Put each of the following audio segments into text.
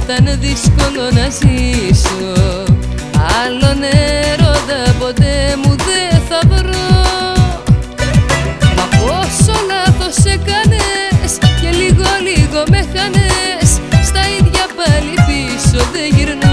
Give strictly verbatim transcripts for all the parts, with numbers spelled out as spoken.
ήταν δύσκολο να ζήσω, άλλον έρωτα ποτέ μου δεν θα βρω. Μα πόσο λάθος έκανες και λίγο λίγο με χάνες, στα ίδια πάλι πίσω δεν γυρνώ.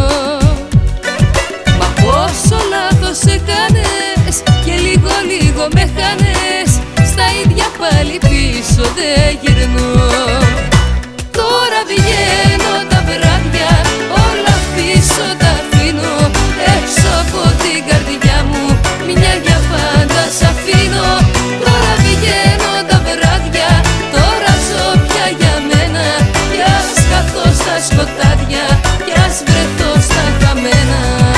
Μα πόσο λάθος έκανες και λίγο λίγο με χάνες, στα ίδια πάλι πίσω δεν γυρνώ. Τώρα βγαίνω τα βράδια, όλα πίσω τα αφήνω, έξω από την καρδιά μου μια για πάντα σ' αφήνω. Τώρα βγαίνω τα βράδια, τώρα ζω πια για μένα, κι ας χαθώ στα σκοτάδια, κι ας βρεθώ στα χαμένα.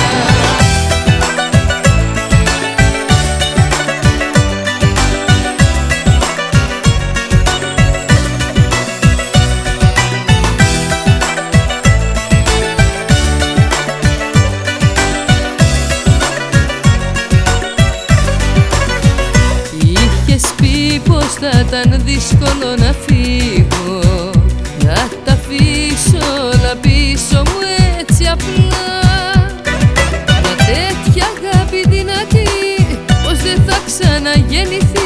Πως θα ήταν δύσκολο να φύγω, να τα αφήσω όλα πίσω μου έτσι απλά. Μα τέτοια αγάπη δυνατή πως δεν θα ξαναγεννηθεί.